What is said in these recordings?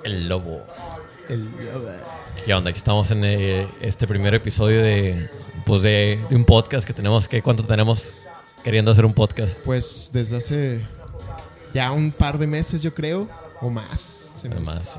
El lobo. El lobo. ¿Qué onda? Aquí estamos en este primer episodio de un podcast que tenemos. ¿Cuánto tenemos queriendo hacer un podcast? Pues desde hace ya un par de meses, yo creo, o más. Además,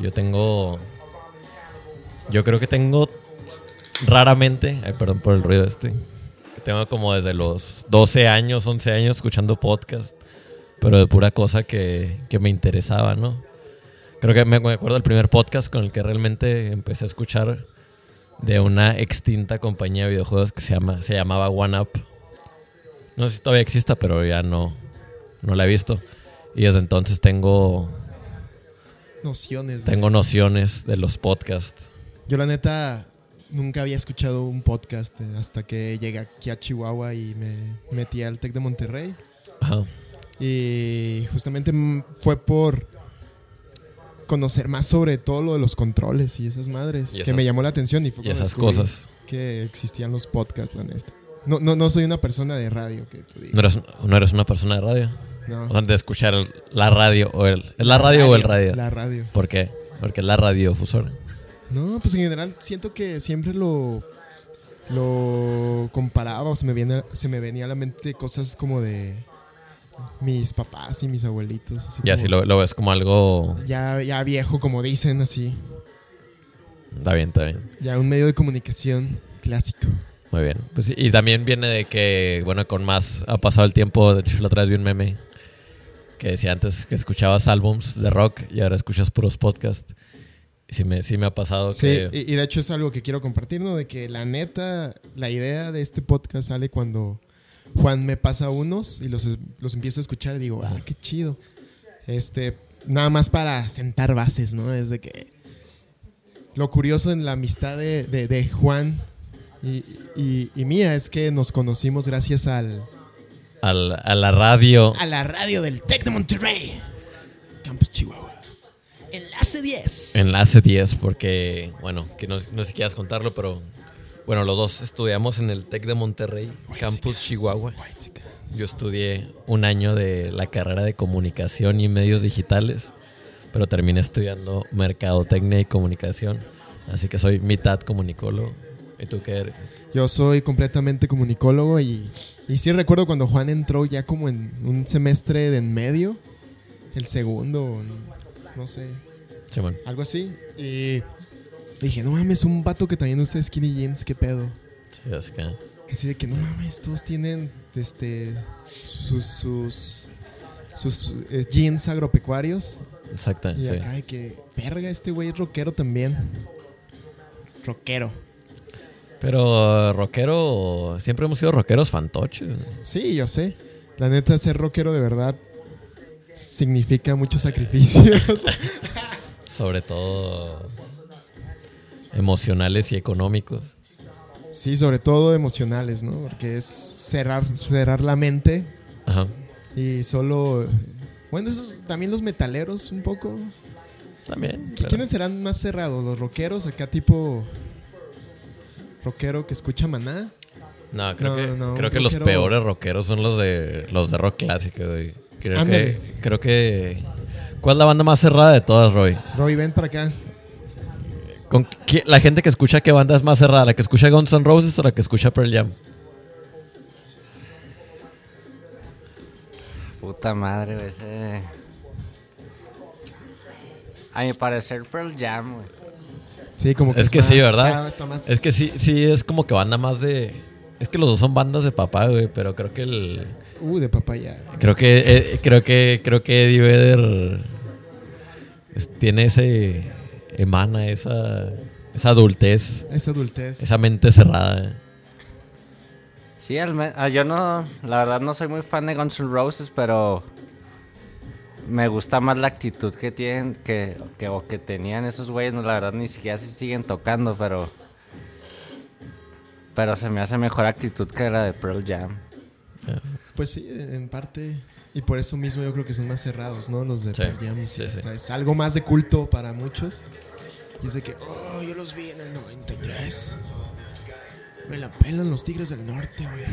yo creo que tengo raramente, perdón por el ruido que tengo como desde los 12 años, 11 años escuchando podcast, pero de pura cosa que me interesaba, ¿no? Creo que me acuerdo del primer podcast con el que realmente empecé a escuchar de una extinta compañía de videojuegos que se llamaba OneUp. No sé si todavía exista, pero ya no la he visto. Y desde entonces tengo nociones de los podcasts. Yo la neta nunca había escuchado un podcast hasta que llegué aquí a Chihuahua y me metí al TEC de Monterrey. Ajá. Y justamente fue por conocer más sobre todo lo de los controles y esas madres que me llamó la atención y fue cuando esas cosas que existían los podcasts, la neta. No soy una persona de radio, que tú digas. ¿No eres una persona de radio? No. O sea, de escuchar la radio ¿es la radio o el radio? La radio. ¿Por qué? Porque es la radiodifusora. No, pues en general siento que siempre lo comparaba o se me venía a la mente cosas como de mis papás y mis abuelitos. Así ya sí lo ves como algo ya viejo, como dicen, así. Está bien. Ya un medio de comunicación clásico. Muy bien. Pues, y también viene de que, bueno, con más ha pasado el tiempo. De hecho, la otra vez vi un meme que decía antes que escuchabas álbums de rock y ahora escuchas puros podcasts. Y sí me ha pasado que... Sí, y de hecho es algo que quiero compartir, ¿no? De que la neta, la idea de este podcast sale cuando Juan me pasa unos y los empiezo a escuchar y digo, qué chido. Nada más para sentar bases, ¿no? Es de que lo curioso en la amistad de Juan y mía es que nos conocimos gracias a la radio. A la radio del TEC de Monterrey, Campus Chihuahua. Enlace 10, porque, bueno, que no sé si quieras contarlo, pero, bueno, los dos estudiamos en el TEC de Monterrey, Campus Chihuahua. Yo estudié un año de la carrera de comunicación y medios digitales, pero terminé estudiando mercadotecnia y comunicación, así que soy mitad comunicólogo. ¿Y tú qué eres? Yo soy completamente comunicólogo y sí recuerdo cuando Juan entró ya como en un semestre de en medio, el segundo, no sé, sí, bueno, algo así. Y dije, no mames, un vato que también usa skinny jeans, qué pedo. Sí, así que... Así de que no mames, todos tienen sus jeans agropecuarios. Exacto, y sí. acá de que, verga, este güey es rockero también. Rockero. Pero rockero, siempre hemos sido rockeros fantoches. Sí, yo sé. La neta, ser rockero de verdad significa muchos sacrificios. Sobre todo emocionales y económicos. Sí, sobre todo emocionales, ¿no? Porque es cerrar la mente. Ajá. Y solo... Bueno, esos, también los metaleros un poco. También. ¿Quiénes serán más cerrados? ¿Los rockeros? Acá tipo... rockero que escucha Maná. No, creo que los peores rockeros son los de rock clásico, güey. Creo que ¿cuál es la banda más cerrada de todas, Roy? Roy, ven para acá. La gente que escucha, ¿qué banda es más cerrada? ¿La que escucha Guns N' Roses o la que escucha Pearl Jam? Puta madre, güey. A mi parecer Pearl Jam, güey. Sí, como que es que más, sí, ¿verdad? Está más... Es que sí es como que banda más de... Es que los dos son bandas de papá, güey, pero creo que de papaya. Creo que Eddie Vedder tiene emana esa adultez. Esa adultez. Esa mente cerrada. Sí, yo no... La verdad no soy muy fan de Guns N' Roses, pero... Me gusta más la actitud que tienen que tenían esos güeyes. No, la verdad ni siquiera se siguen tocando, pero se me hace mejor actitud que la de Pearl Jam. Pues sí, en parte. Y por eso mismo yo creo que son más cerrados, ¿no? Los de Pearl Jam. Sí. Es algo más de culto para muchos. Y es de que, yo los vi en el 93. Me la pelan los Tigres del Norte, güey.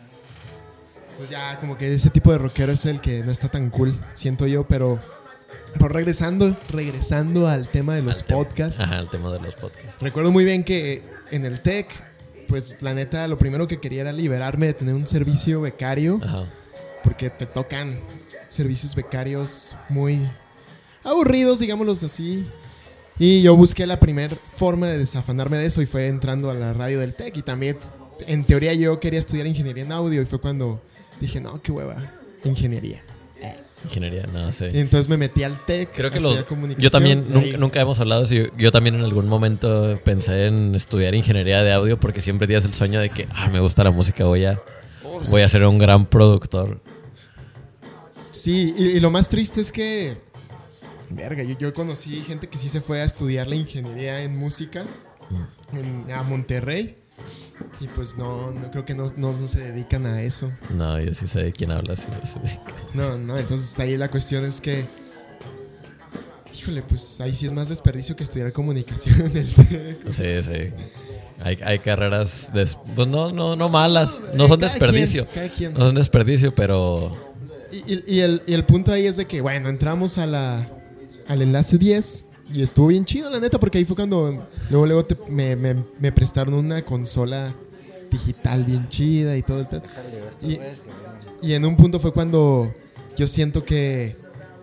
Entonces ya como que ese tipo de rockero es el que no está tan cool, siento yo, pero Por regresando al tema de los podcasts. Ajá, el tema de los podcasts. Recuerdo muy bien que en el TEC, pues la neta, lo primero que quería era liberarme de tener un servicio becario. Ajá. Porque te tocan servicios becarios muy aburridos, digámoslos así. Y yo busqué la primera forma de desafanarme de eso y fue entrando a la radio del TEC. Y también, en teoría, yo quería estudiar ingeniería en audio y fue cuando dije, no, qué hueva, ingeniería. Ingeniería, no sé. Y entonces me metí al TEC. Creo que comunicación. yo también, nunca hemos hablado de eso. Yo también en algún momento pensé en estudiar ingeniería de audio porque siempre tienes el sueño de que me gusta la música, voy a ser un gran productor. Sí, y lo más triste es que, verga, yo conocí gente que sí se fue a estudiar la ingeniería en música a Monterrey. Y pues no creo que no se dedican a eso. No, yo sí sé de quién hablas. No, entonces ahí la cuestión es que, híjole, pues ahí sí es más desperdicio que estudiar comunicación en el TEC. Sí. Hay carreras, pues no malas, no son desperdicio. Cada quien. No son desperdicio, pero... Y el punto ahí es de que, bueno, entramos al enlace 10 y estuvo bien chido, la neta, porque ahí fue cuando luego me prestaron una consola digital bien chida y todo el pedo. Y en un punto fue cuando yo siento que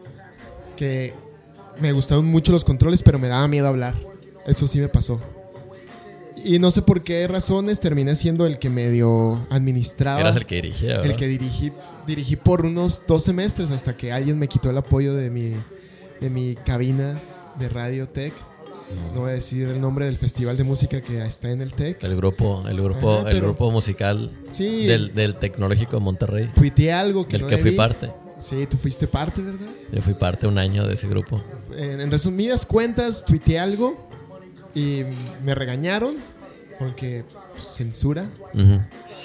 me gustaron mucho los controles, pero me daba miedo hablar. Eso sí me pasó. Y no sé por qué razones terminé siendo el que medio administraba. Eras el que dirigía, ¿verdad? El que dirigí por unos 2 semestres hasta que alguien me quitó el apoyo de mi cabina de Radio TEC. No voy a decir el nombre del festival de música que está en el TEC. El grupo musical sí, del Tecnológico de Monterrey. Tuiteé algo que del no que fui debí. parte. Sí, tú fuiste parte, ¿verdad? Yo fui parte un año de ese grupo. En resumidas cuentas, tuiteé algo y me regañaron porque censura. Uh-huh.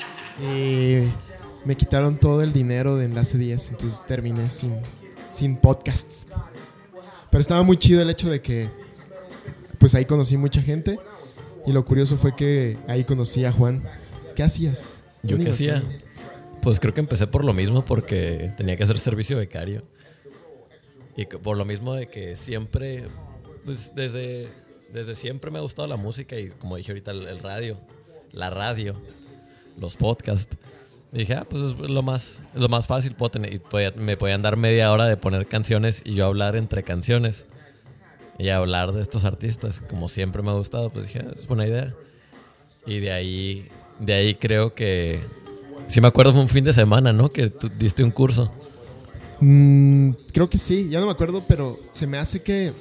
Y me quitaron todo el dinero de Enlace 10, entonces terminé sin podcasts. Pero estaba muy chido el hecho de que pues ahí conocí mucha gente y lo curioso fue que ahí conocí a Juan. ¿Qué hacías? ¿Yo qué hacía? Pues creo que empecé por lo mismo porque tenía que hacer servicio becario. Y por lo mismo de que siempre, pues desde siempre me ha gustado la música y como dije ahorita, la radio, los podcasts. Y dije, pues es lo más fácil. Me podían dar media hora de poner canciones y yo hablar entre canciones y hablar de estos artistas. Como siempre me ha gustado, pues dije, es buena idea. Y de ahí creo que, sí me acuerdo, fue un fin de semana, ¿no? Que tú diste un curso. Creo que sí, ya no me acuerdo, pero se me hace que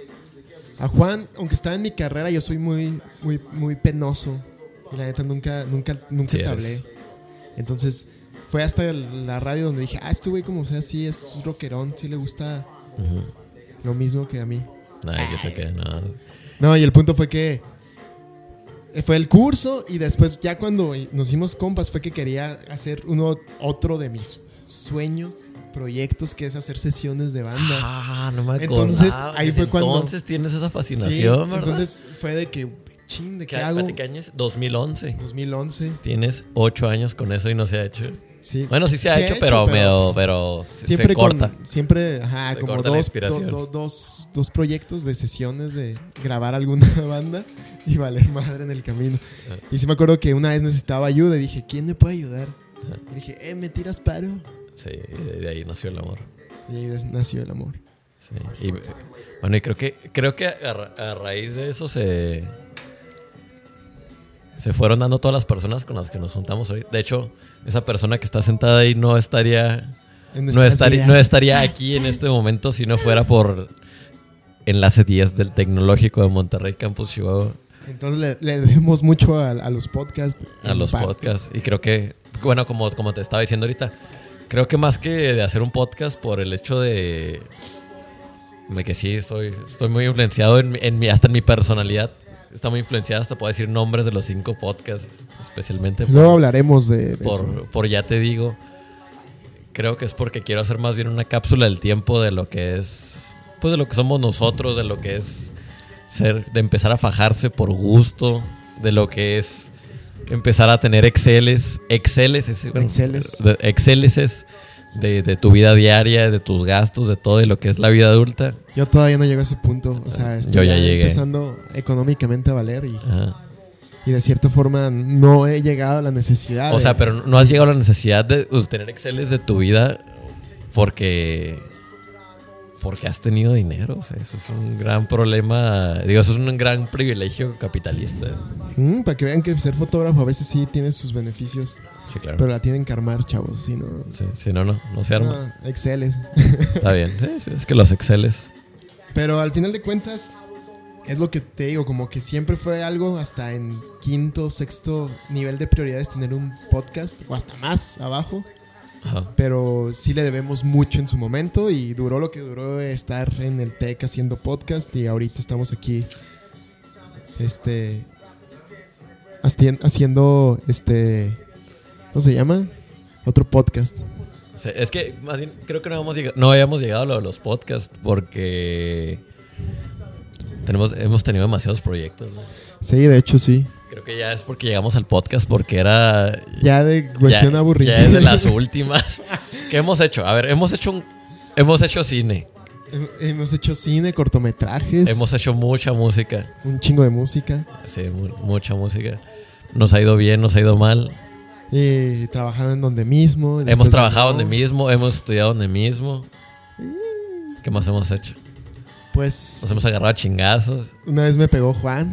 a Juan, aunque estaba en mi carrera, yo soy muy, muy, muy penoso. Y la neta nunca Sí, te hablé. Entonces fue hasta la radio donde dije, este güey como sea, sí es un rockerón, sí le gusta lo mismo que a mí. Ay, yo sé que no. No, y el punto fue que fue el curso y después ya cuando nos hicimos compas fue que quería hacer otro de mis sueños, proyectos, que es hacer sesiones de bandas. No me acuerdo. Entonces ahí fue cuando... Entonces tienes esa fascinación, sí, ¿verdad? Entonces fue de que, ¿de qué hago? ¿Qué año es? 2011. 2011. Tienes 8 años con eso y no se ha hecho. Sí. Bueno, sí se ha hecho, pero siempre se corta. Siempre, Se como corta la inspiración. dos proyectos de sesiones de grabar alguna banda y valer madre en el camino. Y sí me acuerdo que una vez necesitaba ayuda y dije, ¿quién me puede ayudar? Y dije, ¿me tiras paro? Sí, de ahí nació el amor. Y ahí nació el amor. Sí. Y bueno, y creo que a raíz de eso se fueron dando todas las personas con las que nos juntamos hoy. De hecho, esa persona que está sentada ahí no estaría aquí en este momento si no fuera por Enlace 10 del Tecnológico de Monterrey Campus Chihuahua. Entonces le debemos mucho a los podcasts. A los podcasts. Y creo que, bueno, como te estaba diciendo ahorita, creo que más que de hacer un podcast por el hecho de que sí, estoy muy influenciado hasta en mi personalidad. Está muy influenciada, hasta puedo decir nombres de los 5 podcasts, especialmente. Luego hablaremos de eso. Por ya te digo. Creo que es porque quiero hacer más bien una cápsula del tiempo de lo que es, pues de lo que somos nosotros, de lo que es de empezar a fajarse por gusto, de lo que es empezar a tener Exceles de tu vida diaria, de tus gastos, de todo y lo que es la vida adulta. Yo todavía no llego a ese punto. O sea, estoy Yo ya llegué. empezando económicamente a valer Ajá. y de cierta forma no he llegado a la necesidad. O sea, pero no has llegado a la necesidad de tener Exceles de tu vida porque has tenido dinero. O sea, eso es un gran problema. Digo, eso es un gran privilegio capitalista. Para que vean que ser fotógrafo a veces sí tiene sus beneficios. Sí, claro. Pero la tienen que armar, chavos. Si no, Sí, si no se arma. Exceles. Está bien. Sí, es que los Exceles. Pero al final de cuentas, es lo que te digo, como que siempre fue algo hasta en quinto, sexto nivel de prioridades tener un podcast, o hasta más abajo. Ajá. Pero sí le debemos mucho en su momento y duró lo que duró estar en el TEC haciendo podcast y ahorita estamos aquí haciendo ¿cómo se llama? Otro podcast. Sí, es que más bien creo que no habíamos llegado a lo de los podcasts porque hemos tenido demasiados proyectos, ¿no? Sí, de hecho sí. Creo que ya es porque llegamos al podcast porque era... Ya de cuestión aburrida. Ya es de las últimas. ¿Qué hemos hecho? A ver, hemos hecho cine. Hemos hecho cine, cortometrajes. Hemos hecho mucha música. Un chingo de música. Sí, mucha música. Nos ha ido bien, nos ha ido mal. Trabajado en donde mismo. Hemos trabajado donde mismo, hemos estudiado donde mismo. ¿Qué más hemos hecho? Pues... Nos hemos agarrado a chingazos. Una vez me pegó Juan.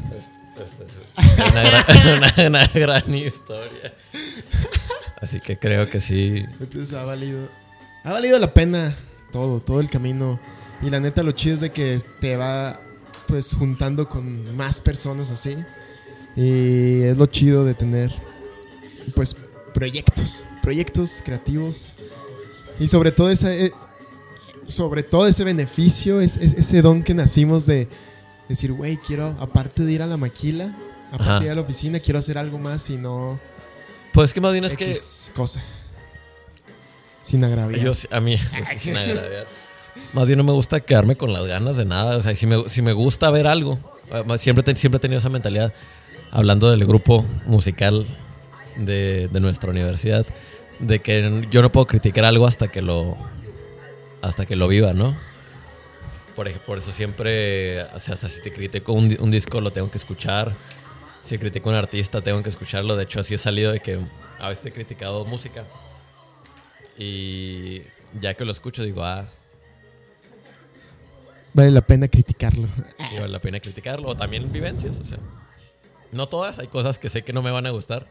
Una gran historia. Así que creo que sí. Entonces ha valido la pena todo el camino. Y la neta lo chido es de que te va pues juntando con más personas así. Y es lo chido de tener pues proyectos creativos. Y sobre todo ese beneficio, ese don que nacimos de decir, güey, quiero, aparte de ir a la maquila, aparte de ir a la oficina, quiero hacer algo más y no... Pues que más bien es que... cosa. Sin agraviar. A mí, sin agraviar. Más bien no me gusta quedarme con las ganas de nada. O sea, si me gusta ver algo, siempre he tenido esa mentalidad. Hablando del grupo musical de nuestra universidad, de que yo no puedo criticar algo hasta que lo viva, ¿no? Por eso siempre, o sea, hasta si te critico un disco lo tengo que escuchar. Si critico a un artista tengo que escucharlo. De hecho, así he salido de que a veces he criticado música y ya que lo escucho digo, vale la pena criticarlo. Sí, vale la pena criticarlo. O también vivencias, o sea, no todas, hay cosas que sé que no me van a gustar,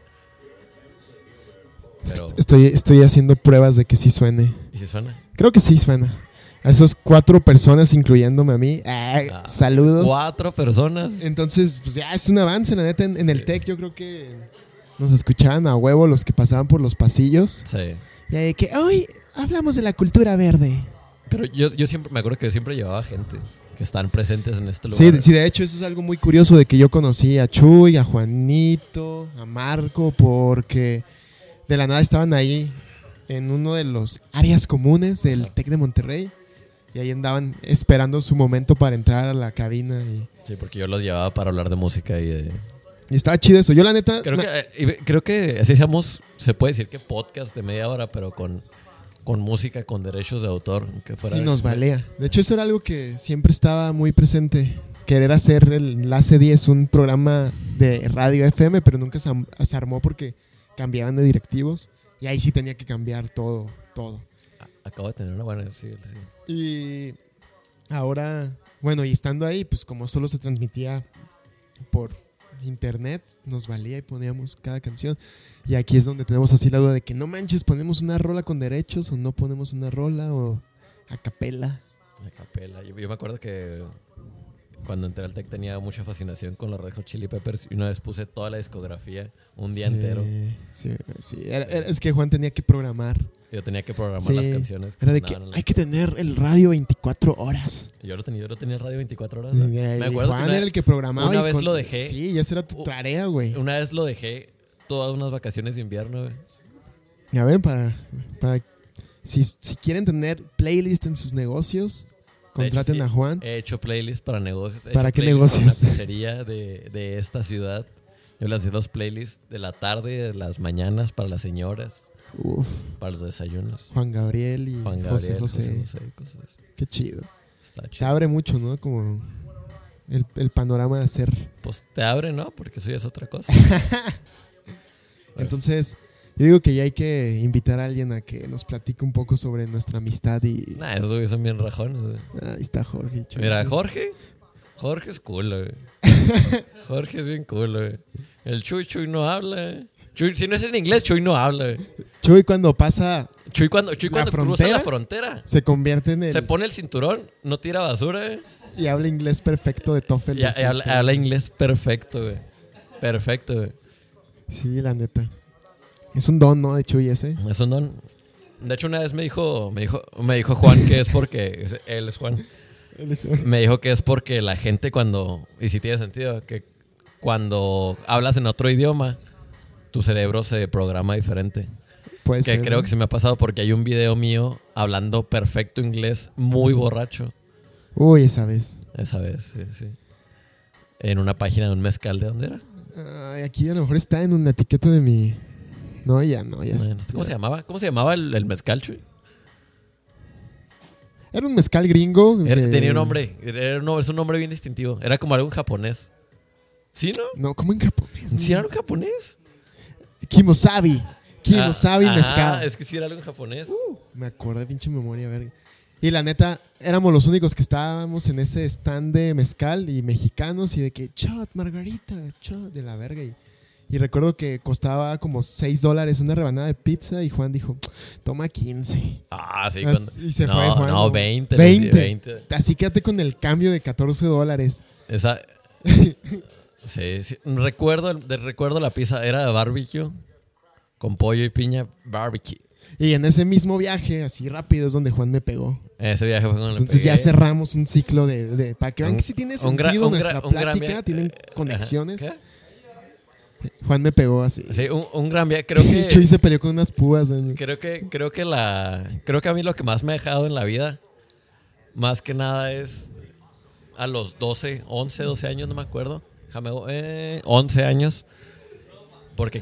pero... Estoy haciendo pruebas de que sí suene. ¿Y si suena? Creo que sí suena. A esos 4 personas, incluyéndome a mí. Saludos. 4 personas. Entonces, pues ya es un avance, la neta. En el TEC yo creo que nos escuchaban a huevo los que pasaban por los pasillos. Sí. Y de que hoy hablamos de la cultura verde. Pero yo siempre me acuerdo que siempre llevaba gente que están presentes en este lugar. Sí, de hecho eso es algo muy curioso de que yo conocí a Chuy, a Juanito, a Marco, porque de la nada estaban ahí en uno de los áreas comunes del TEC de Monterrey y ahí andaban esperando su momento para entrar a la cabina. Sí, porque yo los llevaba para hablar de música y estaba chido eso. Yo la neta... Creo que así se puede decir que podcast de media hora, pero con música, con derechos de autor. Que fuera y nos valía. De hecho, eso era algo que siempre estaba muy presente. Querer hacer el Enlace 10 un programa de radio FM, pero nunca se armó porque cambiaban de directivos. Y ahí sí tenía que cambiar todo. Acabo de tener una buena... Sí. Y ahora, bueno, y estando ahí, pues como solo se transmitía por internet, nos valía y poníamos cada canción. Y aquí es donde tenemos así la duda de que no manches, ponemos una rola con derechos o no ponemos una rola o a capela. Yo me acuerdo que cuando entré al TEC tenía mucha fascinación con los Red Hot Chili Peppers y una vez puse toda la discografía un día entero. Sí. Es que Juan tenía que programar. Yo tenía que programar las canciones. Era de que hay que tener el radio 24 horas. Yo lo tenía el radio 24 horas. Me acuerdo Juan era el que programaba. Una vez lo dejé. Sí, ya esa era tu tarea, güey. Una vez lo dejé todas unas vacaciones de invierno, güey. Ya ven, para si quieren tener playlist en sus negocios, contraten a Juan. He hecho playlist para negocios. ¿Para qué negocios? Para una pizzería de esta ciudad. Yo les hacía los playlists de la tarde, de las mañanas para las señoras. Uf. para los desayunos. Juan Gabriel y Juan José Gabriel, José. cosas así. Qué chido. Está Te chido. abre mucho, ¿no? Como el panorama de hacer. Pues te abre, ¿no? Porque eso ya es otra cosa. Entonces, yo digo que ya hay que invitar a alguien a que nos platique un poco sobre nuestra amistad y... Nah, esos güeyes son bien rajones, güey. Ahí está Jorge. Chuy. Mira, Jorge es cool, güey. Jorge es bien cool, güey. El Chuy no habla, güey. Chuy, si no es en inglés, Chuy no habla, güey. Chuy cuando pasa, Chuy cuando cruza frontera? la frontera, se convierte en el... se pone el cinturón, no tira basura, güey. Y habla inglés perfecto de TOEFL. Y habla inglés perfecto, güey. Perfecto, güey. Sí, la neta. Es un don, ¿no? De Chuy ese. Es un don. De hecho, una vez me dijo Juan que es porque... Él es Juan. Me dijo que es porque la gente cuando... Y sí tiene sentido, que cuando hablas en otro idioma, tu cerebro se programa diferente. Puede Que ser, creo ¿no? que se me ha pasado porque hay un video mío hablando perfecto inglés, muy borracho. Uy, esa vez. Esa vez, sí. En una página de un mezcal, ¿de dónde era? Ay, aquí a lo mejor está en una etiqueta de mi... No, ya. Bueno, ¿cómo se llamaba? ¿Cómo se llamaba el mezcal, Chuy? Era un mezcal gringo. Tenía un nombre. Es un nombre bien distintivo. Era como algo en japonés. ¿Sí, no? No, ¿cómo en japonés? ¿Sí era algo en japonés? Kimosabi. Kimosabi Ajá, mezcal. es que sí era algo en japonés. Me acuerdo de pinche memoria, verga. Y la neta, éramos los únicos que estábamos en ese stand de mezcal y mexicanos y de que, shot, margarita, shot, de la verga. Y recuerdo que costaba como $6 una rebanada de pizza y Juan dijo, toma 15. Ah, sí. Y se no, fue Juan. no, 20. 20. Así quédate con el cambio de $14. Esa... sí. Recuerdo la pizza. Era de barbecue. Con pollo y piña. Barbecue. Y en ese mismo viaje, así rápido, es donde Juan me pegó. Ese viaje fue con el Entonces ya cerramos un ciclo de para que vean que sí tiene un gra- sentido un gra- nuestra un gran plática, viaje. tienen conexiones. ¿Qué? Juan me pegó así. Sí, un gran viaje. Creo que... Chuy se peleó con unas púas. Creo que a mí lo que más me ha dejado en la vida, más que nada es a los 11, 12 años, no me acuerdo. 11 años. Porque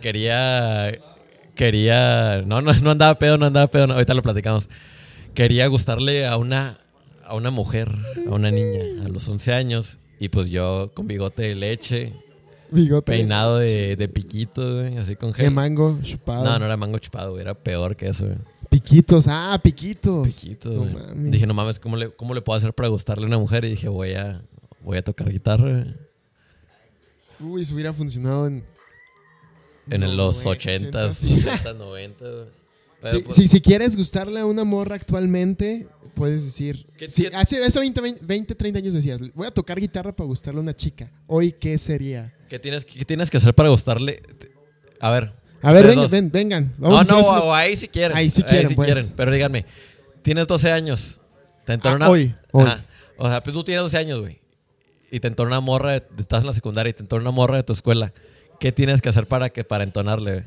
no andaba pedo, no, ahorita lo platicamos. Quería gustarle a una mujer, a una niña, a los 11 años. Y pues yo con bigote de leche, Bigote. peinado de piquito, güey, así con De gel. mango chupado. No era mango chupado, güey, era peor que eso, güey. Piquitos. Ah, piquitos. Piquito, No güey. mames. Dije, no mames, ¿cómo le puedo hacer para gustarle a una mujer? Y dije, voy a tocar guitarra, güey. Uy, eso hubiera funcionado en Los 80, 80s, sí. 80s, 90s, güey. Pero, Sí, pues, si quieres gustarle a una morra actualmente, puedes decir. ¿Qué Sí, tiene? hace 20, 30 años decías, voy a tocar guitarra para gustarle a una chica. Hoy, ¿qué sería? ¿Qué tienes que hacer para gustarle? A ver. A ver, ustedes dos. vengan. No, a hacer eso. o ahí si quieren. Ahí sí quieren, pues. Pero díganme, tienes 12 años. Te entró una... Hoy. Ajá. O sea, pues tú tienes 12 años, güey. Y te entró una morra, estás en la secundaria y te entró una morra de tu escuela. ¿Qué tienes que hacer para entonarle, güey?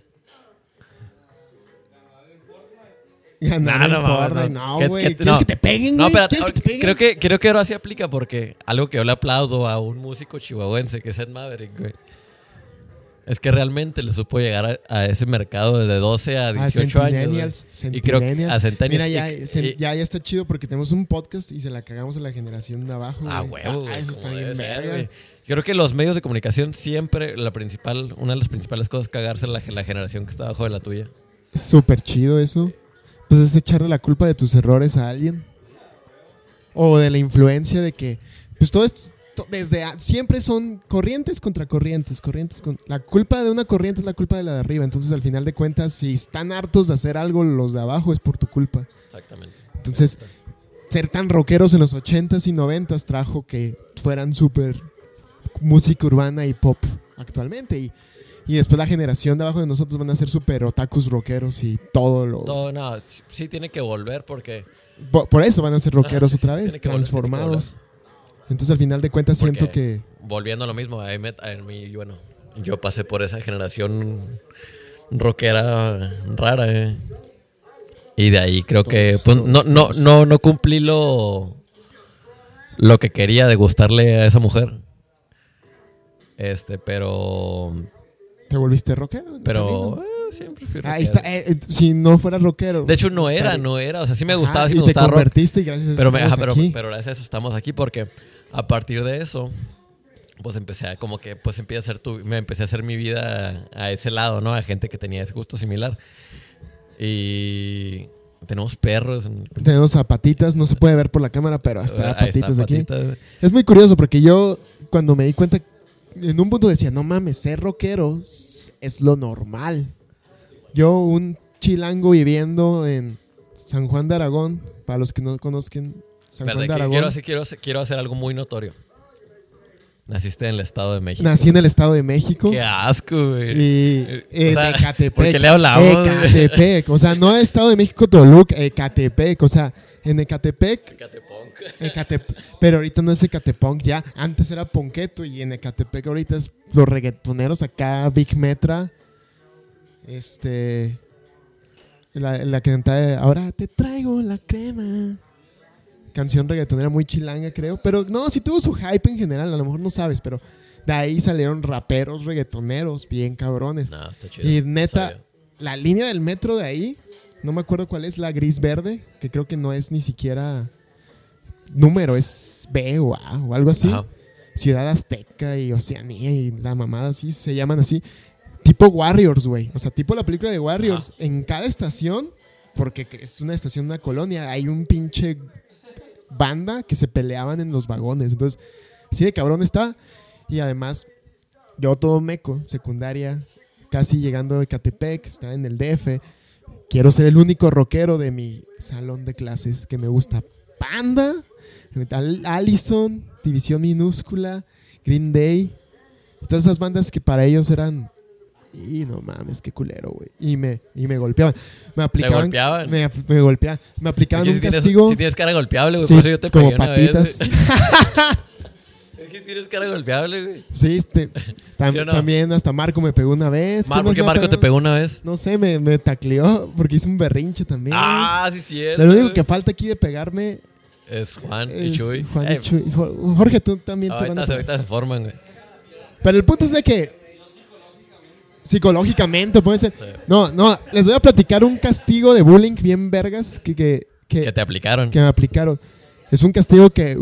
Ganar No, en mames, Fortnite. no. No, güey. ¿Qué- ¿Quieres no. que te peguen, No, güey? espérate, ¿Quieres que te peguen? creo que ahora sí aplica porque algo que yo le aplaudo a un músico chihuahuense que es Ed Maverick, güey, es que realmente le supo llegar a ese mercado de 12 a 18 años. Güey. Y creo que a Centennials. Mira, ya está chido porque tenemos un podcast y se la cagamos a la generación de abajo. Ah, güey. huevo, güey, Eso como está bien debe ser, verga. güey. Creo que los medios de comunicación siempre, una de las principales cosas es cagarse la generación que está abajo de la tuya. Es súper chido eso. Pues es echarle la culpa de tus errores a alguien. O de la influencia de que... Pues todo esto... siempre son corrientes contra corrientes. La culpa de una corriente es la culpa de la de arriba. Entonces, al final de cuentas, si están hartos de hacer algo los de abajo, es por tu culpa. Exactamente. Entonces, ser tan rockeros en los 80s y 90s trajo que fueran súper música urbana y pop actualmente. Y después la generación de abajo de nosotros van a ser súper otakus rockeros y todo lo... Todo, no, sí tiene que volver porque... Por eso van a ser rockeros Sí, otra tiene vez, que volver, transformados. Entonces, al final de cuentas, Porque, siento que... volviendo a lo mismo, yo pasé por esa generación rockera rara, y de ahí creo que pues, no cumplí lo que quería de gustarle a esa mujer. Pero ¿Te volviste rockero? pero Camino? siempre fui Ahí rockero. está. Si no fuera rockero. De hecho, no era. O sea, sí me gustaba, sí me y te gustaba rock. convertiste y gracias a eso Pero, estamos aquí. pero gracias a eso estamos aquí porque a partir de eso, pues empecé a como que, pues me empecé a hacer mi vida a ese lado, ¿no? A gente que tenía ese gusto similar. Y tenemos perros. Tenemos a Patitas, no se puede ver por la cámara, pero hasta Ahí está, Patitas de aquí. Patitas. Es muy curioso porque yo, cuando me di cuenta, en un punto decía, no mames, ser rockero es lo normal. Yo, un chilango viviendo en San Juan de Aragón, para los que no conozcan San Juan de Aragón. Quiero hacer algo muy notorio. Naciste en el Estado de México. Nací en el Estado de México. Qué asco, güey. Y O sea, Ecatepec. ¿por qué le hablamos? Ecatepec. O sea, no Estado de México, Toluca, Ecatepec. O sea, en Ecatepec. Pero ahorita no es Ecatepunk ya. Antes era Ponqueto y en Ecatepec ahorita es los reggaetoneros acá, Big Metra. La que cantaba ahora te traigo la crema. Canción reggaetonera muy chilanga, creo. Pero no, sí tuvo su hype en general. A lo mejor no sabes, pero de ahí salieron raperos reggaetoneros bien cabrones. No, está chido. Y neta, Sabio. la línea del metro de ahí, no me acuerdo cuál es, la gris verde, que creo que no es ni siquiera número, es B o A o algo así. Ajá. Ciudad Azteca y Oceanía y la mamada así, se llaman así. Tipo Warriors, güey. O sea, tipo la película de Warriors. Ajá. En cada estación, porque es una estación, una colonia, hay un pinche banda que se peleaban en los vagones. Entonces, así de cabrón está. Y además, yo todo meco, secundaria, casi llegando a Ecatepec, estaba en el DF. Quiero ser el único rockero de mi salón de clases que me gusta Panda, Allison, División Minúscula, Green Day. Todas esas bandas que para ellos eran... Y no mames, qué culero, güey. Y me golpeaban. Me aplicaban. golpeaban? Me golpeaban. Me aplicaban Es un que castigo. si tienes cara golpeable, güey. Sí, Por eso yo te como pegué una vez, Patitas. güey. Es que tienes cara golpeable, güey. Sí, ¿Sí o no? también hasta Marco me pegó una vez. ¿Por qué Marco te pegó una vez? No sé, me tacleó porque hice un berrinche también. Ah, sí, cierto. Lo único güey. que falta aquí de pegarme Es Juan y es Chuy. Juan y Chuy. Jorge, tú también te van a pegar. Ahorita se forman, güey. Pero el punto es de que psicológicamente puede ser. Sí. No, les voy a platicar un castigo de bullying bien vergas que Que te aplicaron. me aplicaron. Es un castigo que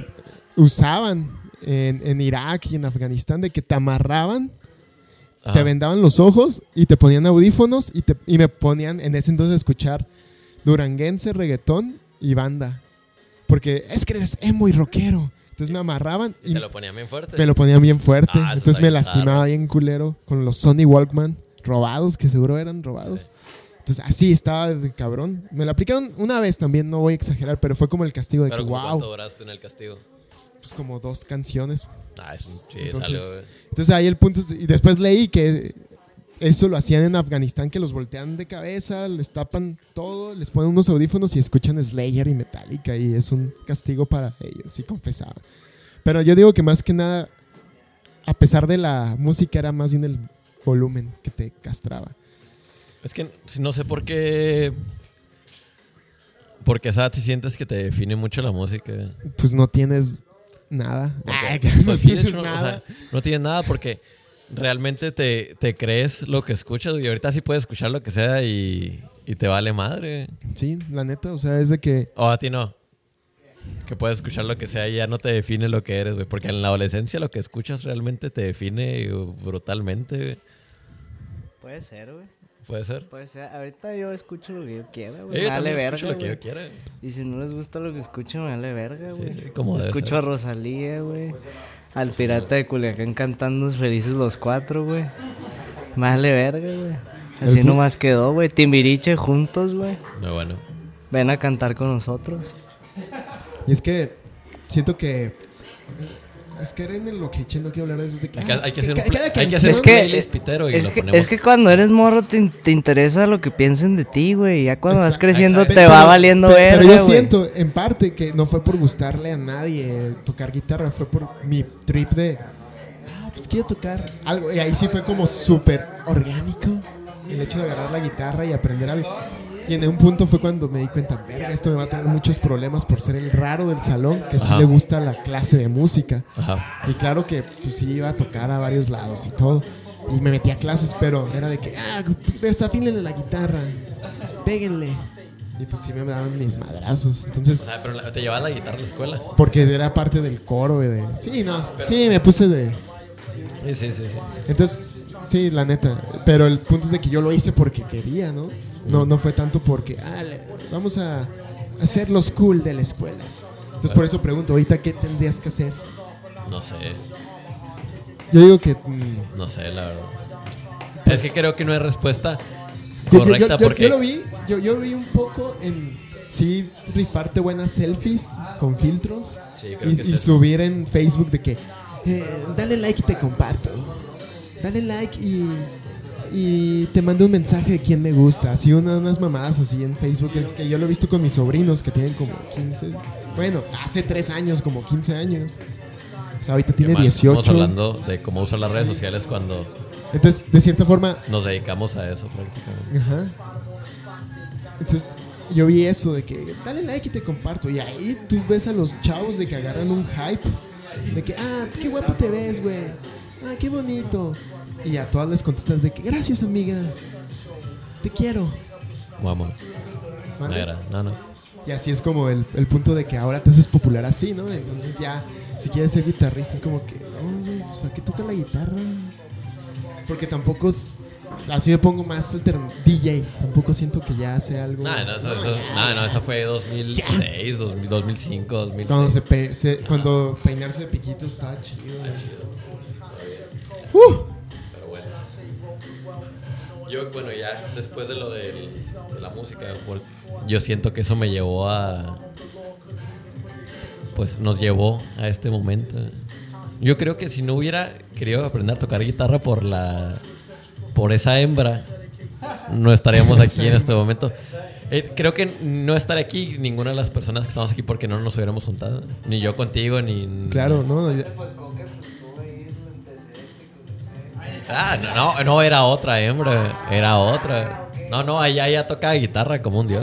usaban en Irak y en Afganistán, de que te amarraban, Ajá. te vendaban los ojos y te ponían audífonos y me ponían en ese entonces a escuchar duranguense, reggaetón y banda. Porque es que eres emo y rockero. Entonces me amarraban y Te lo ponían bien fuerte. me lo ponían bien fuerte. Ah, eso Entonces está me bien lastimaba zarro. bien culero con los Sony Walkman robados, que seguro eran robados. Sí. Entonces así estaba de cabrón. Me lo aplicaron una vez también, no voy a exagerar, pero fue como el castigo de Pero que ¿cómo wow, ¿cuánto duraste en el castigo? pues como 2 canciones. Sí, Entonces, salió, güey. Entonces ahí el punto y después leí que eso lo hacían en Afganistán, que los voltean de cabeza, les tapan todo, les ponen unos audífonos y escuchan Slayer y Metallica y es un castigo para ellos, y confesaban. Pero yo digo que más que nada, a pesar de la música, era más bien el volumen que te castraba. Es que no sé por qué. Porque, ¿sabes? Si sientes que te define mucho la música. Pues no tienes nada. Porque, Ay, pues no sí, de tienes hecho, nada. o sea, no tienes nada porque realmente te crees lo que escuchas. Y ahorita sí puedes escuchar lo que sea y te vale madre. Sí, la neta, o sea, es de que... O a ti no. Que puedes escuchar lo que sea y ya no te define lo que eres, güey. Porque en la adolescencia lo que escuchas realmente te define brutalmente, güey. Puede ser, güey. Puede ser. Puede ser. Ahorita yo escucho lo que yo quiera, güey. Yo Me también vale escucho verga, lo que güey. yo quiera. Y si no les gusta lo que escucho, me vale verga, Sí, güey. sí, como debe Escucho ser. a Rosalía, güey. Al pirata de Culiacán cantando Felices los Cuatro, güey. Me vale verga, güey. Así nomás quedó, güey. Timbiriche juntos, güey. No, bueno. Ven a cantar con nosotros. Y es que siento que... Es que en lo cliché no quiero hablar de eso. Es de que, Hay que hacer un cada hay que canción- hacer Es un que- playlist pitero y Es lo que, ponemos. es que cuando eres morro te interesa lo que piensen de ti, güey. Ya cuando vas Exacto, creciendo exacto. te va valiendo verga, Pero yo güey. siento, en parte, que no fue por gustarle a nadie tocar guitarra, fue por mi trip de... pues quiero tocar algo. Y ahí sí fue como súper orgánico el hecho de agarrar la guitarra y aprender algo. Y en un punto fue cuando me di cuenta, verga, esto me va a tener muchos problemas por ser el raro del salón, que sí Ajá. le gusta la clase de música. Ajá. Y claro que pues sí iba a tocar a varios lados y todo. Y me metí a clases, pero era de que, desafínenle la guitarra, péguenle. Y pues sí me daban mis madrazos. Entonces, O sea, pero te llevabas la guitarra a la escuela. porque era parte del coro, güey. Sí, me puse de... Sí. Entonces, sí, la neta. Pero el punto es de que yo lo hice porque quería, ¿no? No fue tanto porque, vamos a hacer los cool de la escuela. Entonces, por eso pregunto, ahorita, ¿qué tendrías que hacer? No sé, Yo digo que... no sé, la verdad. Es que creo que no hay respuesta Yo correcta porque... yo lo vi un poco en... Sí, rifarte buenas selfies con filtros. Sí, creo que es y eso. subir en Facebook de que... dale like y te comparto. Dale like y te mando un mensaje de quién me gusta. Así unas mamadas así en Facebook que yo lo he visto con mis sobrinos que tienen como 15. Bueno, hace 3 años, como 15 años. O sea, ahorita tiene Qué mal, 18. Estamos hablando de cómo usar las redes sociales cuando Entonces, de cierta forma... nos dedicamos a eso prácticamente. Ajá. Entonces, yo vi eso de que dale like y te comparto. Y ahí tú ves a los chavos de que agarran un hype. De que, qué guapo te ves, güey. Qué bonito. Y a todas les contestas de que, gracias, amiga. Te quiero. Vamos. ¿Vale? No. Y así es como el punto de que ahora te haces popular así, ¿no? Entonces ya, si quieres ser guitarrista, es como que, güey, pues ¿para qué toca la guitarra? Porque tampoco así me pongo más DJ. Tampoco siento que ya sea algo. Eso fue 2006, 2005, 2006. Cuando peinarse de piquito estaba chido. Pero bueno. Ya después de lo de la música, pues, yo siento que eso me llevó nos llevó a este momento. Yo creo que si no hubiera querido aprender a tocar guitarra por esa hembra, no estaríamos aquí en este momento. Creo que no estaré aquí ninguna de las personas que estamos aquí porque no nos hubiéramos juntado. Ni yo contigo, ni... Claro, ¿no? No, era otra hembra. Era otra. No, ella tocaba guitarra como un dios.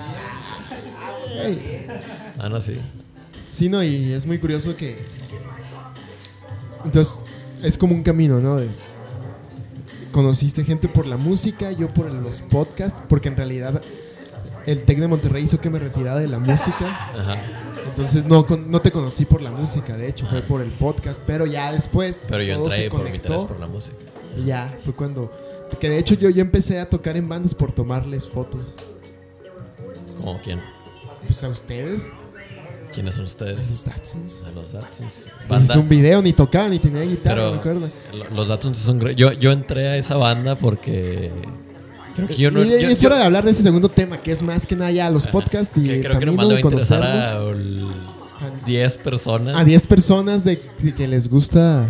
No, sí. Sí, no, y es muy curioso que... Entonces, es como un camino, ¿no? Conociste gente por la música, yo por los podcasts, porque en realidad el TEC de Monterrey hizo que me retirara de la música. Ajá. Entonces no te conocí por la música, de hecho, fue por el podcast, pero ya después Pero yo todo entré se por mi conectó, interés por la música. y ya fue cuando... Que de hecho yo empecé a tocar en bandas por tomarles fotos. ¿Cómo quién? Pues a ustedes, ¿Quiénes son a ustedes? los Datsuns. A los Datsuns. Hice un video, ni tocaba, ni tenía guitarra, Pero me acuerdo. los Datsuns son... Yo entré a esa banda porque... Creo que yo no... Y es hora de hablar de ese segundo tema, que es más que nada ya los podcasts y el creo que nomás camino le va de a interesar conocerlos. a 10 personas. A 10 personas de que les gusta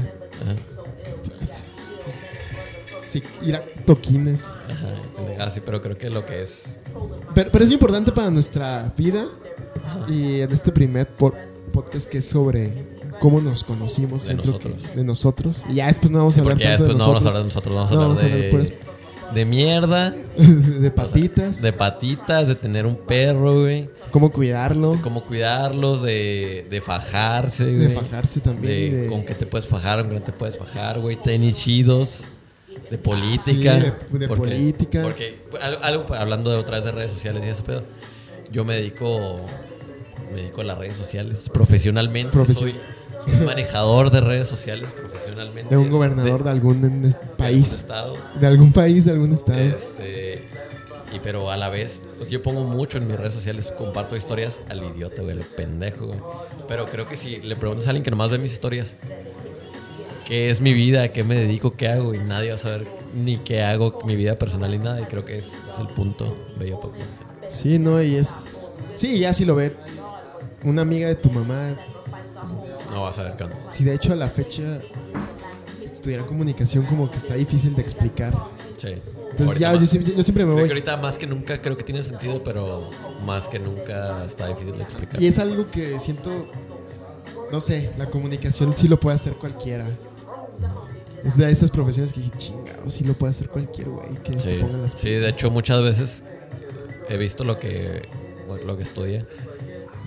sí, ir a toquines. Sí, pero creo que lo que es... Pero es importante para nuestra vida. Y en este primer podcast que es sobre cómo nos conocimos De de nosotros. Y ya después no vamos a hablar Porque ya tanto de después no vamos a nosotros. hablar de nosotros, vamos a No, hablar vamos a hablar, pues, de mierda, de patitas, de patitas, de tener un perro, güey. cómo cuidarlo, De cómo cuidarlos, de fajarse, güey. de fajarse también. De y con qué te puedes fajar, con qué no te puedes fajar, güey. Tenis chidos. De política. Sí, de política. Porque algo hablando de otra vez de redes sociales y eso, pero yo me dedico a las redes sociales profesionalmente. Soy un manejador de redes sociales profesionalmente. de un gobernador de algún país. algún estado. De algún país, de algún estado. Pero a la vez, pues yo pongo mucho en mis redes sociales, comparto historias al idiota, güey, al pendejo, güey. Pero creo que si le preguntas a alguien que nomás ve mis historias, qué es mi vida, a qué me dedico, qué hago, y nadie va a saber ni qué hago, mi vida personal ni nada. Y creo que ese es el punto bello para mí. Sí, no, y es... Sí, ya si lo ve una amiga de tu mamá. No vas a ver, Cano. Si de hecho a la fecha estuviera comunicación como que está difícil de explicar. Sí. Entonces Ahorita yo siempre me creo voy. que ahorita más que nunca creo que tiene sentido, pero más que nunca está difícil de explicar. Y es algo que siento, no sé, la comunicación sí lo puede hacer cualquiera. Es de esas profesiones que dije, chingado, sí lo puede hacer cualquier güey que se ponga las sí, de hecho muchas veces he visto lo que estudia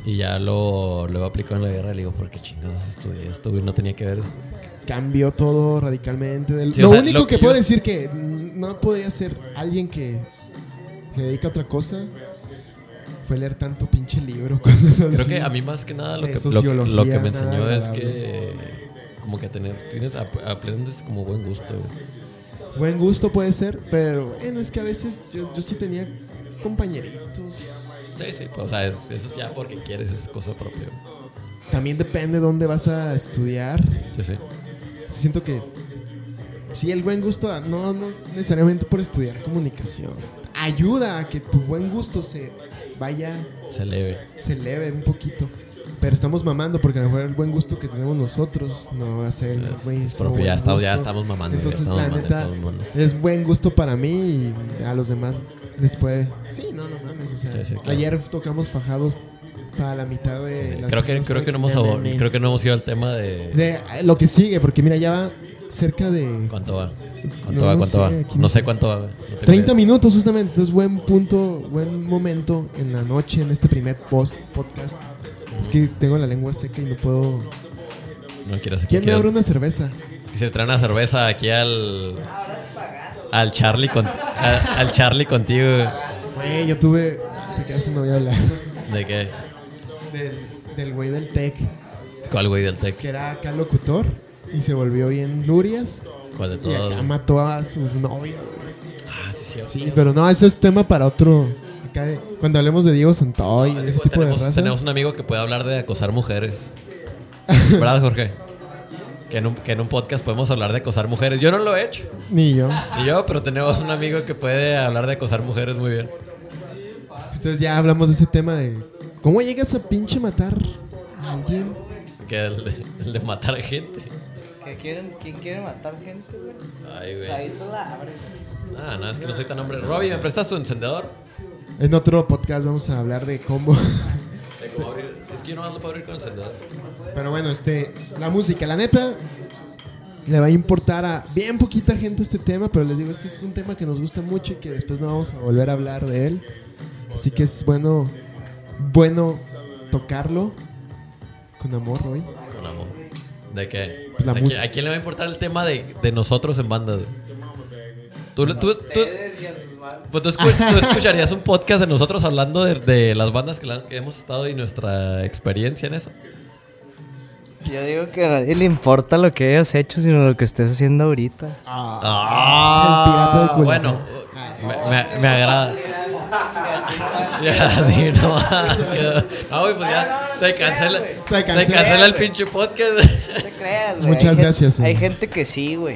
Y ya lo aplicó en la guerra. Le digo, ¿por qué chingados estudié esto, güey? No tenía que ver esto. Cambió todo radicalmente. Sí, lo o sea, único lo que que puedo yo- decir que no podría ser alguien que se dedica a otra cosa fue leer tanto pinche libro. Cosas así. Creo que a mí más que nada lo De que sociología, me nada enseñó es agradable. que como que aprendes como buen gusto, güey. Buen gusto puede ser, pero bueno, es que a veces yo sí tenía compañeritos. Sí, pues, o sea, eso es ya porque quieres, es cosa propia, güey. También depende de dónde vas a estudiar. Sí. Siento que sí, el buen gusto no necesariamente por estudiar comunicación. Ayuda a que tu buen gusto se eleve un poquito. Pero estamos mamando porque a lo mejor el buen gusto que tenemos nosotros no va a ser el Es mismo propio, buen ya gusto. estamos mamando. Entonces, ya la estamos neta, mamando, estamos mamando. es buen gusto para mí y a los demás les puede. Sí, no mames. O sea, Sí, claro. ayer tocamos fajados para la mitad de. Sí. las Creo que personas no hemos memes. creo que no hemos ido al tema de De lo que sigue, porque mira, ya va cerca de cuánto va. No ¿Cuánto sé, va? aquí No no sé sé. cuánto va. No tengo 30 idea. minutos justamente. Entonces, buen punto, buen momento en la noche, en este primer podcast. Es que tengo la lengua seca y no puedo. No quiero ser. ¿Quién me abre una cerveza? Que se trae una cerveza aquí al Charlie al Charlie contigo. Güey, yo tuve. Te quedas, no voy a hablar. ¿De qué? Del güey del tech, ¿Cuál güey del tech? que era acá locutor y se volvió bien Lurias. ¿Cuál de Y todos? acá mató a su novia, güey. Ah, sí, cierto. Sí, pero no, ese es tema para otro. Acá cuando hablemos de Diego Santoy, Así ese como tipo de raza. tenemos un amigo que puede hablar de acosar mujeres. ¿Verdad, Jorge? Que en un podcast podemos hablar de acosar mujeres. Yo no lo he hecho. Ni yo. Y yo, pero tenemos un amigo que puede hablar de acosar mujeres muy bien. Entonces ya hablamos de ese tema de cómo llegas a pinche matar a alguien. Que el de matar gente. ¿Quién quiere matar gente, güey? Ay, O sea, ahí güey. tú la abres. Ah, no, es que no soy tan hombre. Robbie, ¿me prestas tu encendedor? En otro podcast vamos a hablar de cómo. De cómo abrir. Es que yo no lo puedo abrir con encendedor. Pero bueno, la música, la neta, le va a importar a bien poquita gente este tema, pero les digo, este es un tema que nos gusta mucho y que después no vamos a volver a hablar de él. Así que es bueno tocarlo con amor hoy. Con amor. ¿De qué? Pues la ¿A quién- música. ¿A quién le va a importar el tema de nosotros en banda? Güey? Pues tú escucharías un podcast de nosotros hablando de las bandas que hemos estado y nuestra experiencia en eso. Yo digo que a nadie le importa lo que hayas hecho, sino lo que estés haciendo ahorita. Ah, El pirata de Culiacán. bueno, me agrada. Ya, sí, no. No, güey, pues ya se cancela. Se cancela. Se cancela el pinche podcast. No te creas, güey. Muchas Hay gracias, Hay güey. gente que sí, güey.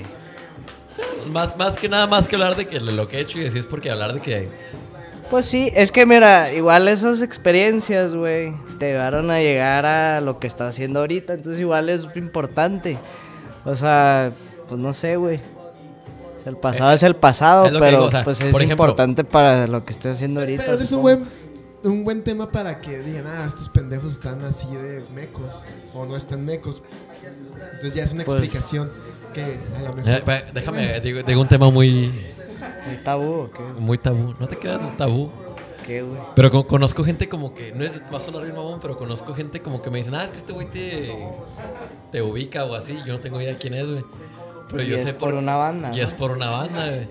Más que nada, más que hablar de que lo que he hecho y así es porque hablar de que. Pues sí, es que mira, igual esas experiencias, güey, te llevaron a llegar a lo que estás haciendo ahorita, entonces igual es importante. O sea, pues no sé, güey. O sea, el pasado es el pasado, es lo que pero digo, o sea, pues es por ejemplo- importante para lo que estés haciendo ahorita. Pero es supongo. un buen tema para que digan, estos pendejos están así de mecos o no están mecos. Entonces ya es una Pues- explicación que a lo mejor. Déjame, digo un tema muy ¿El tabú o qué? muy tabú. No te creas un tabú. ¿Qué, güey? Pero conozco gente como que, no es, va a sonar bien mamón, pero conozco gente como que me dicen, es que este güey te ubica o así. Yo no tengo idea quién es, güey. Pero Y yo es sé por una banda, Y ¿no? es por una banda, güey.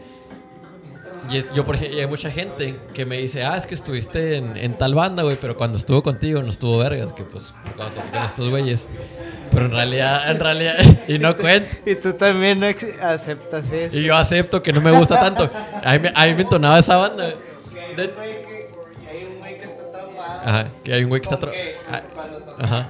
Yo, por ejemplo, y hay mucha gente que me dice, es que estuviste en tal banda, güey, pero cuando estuvo contigo no estuvo vergas, que pues cuando tocó con estos güeyes. Pero en realidad, y no cuento. Y tú también aceptas eso. Y yo acepto que no me gusta tanto. A mí me entonaba esa banda, güey. Hay un güey que está traumado. Ajá, que hay un güey que está Ajá.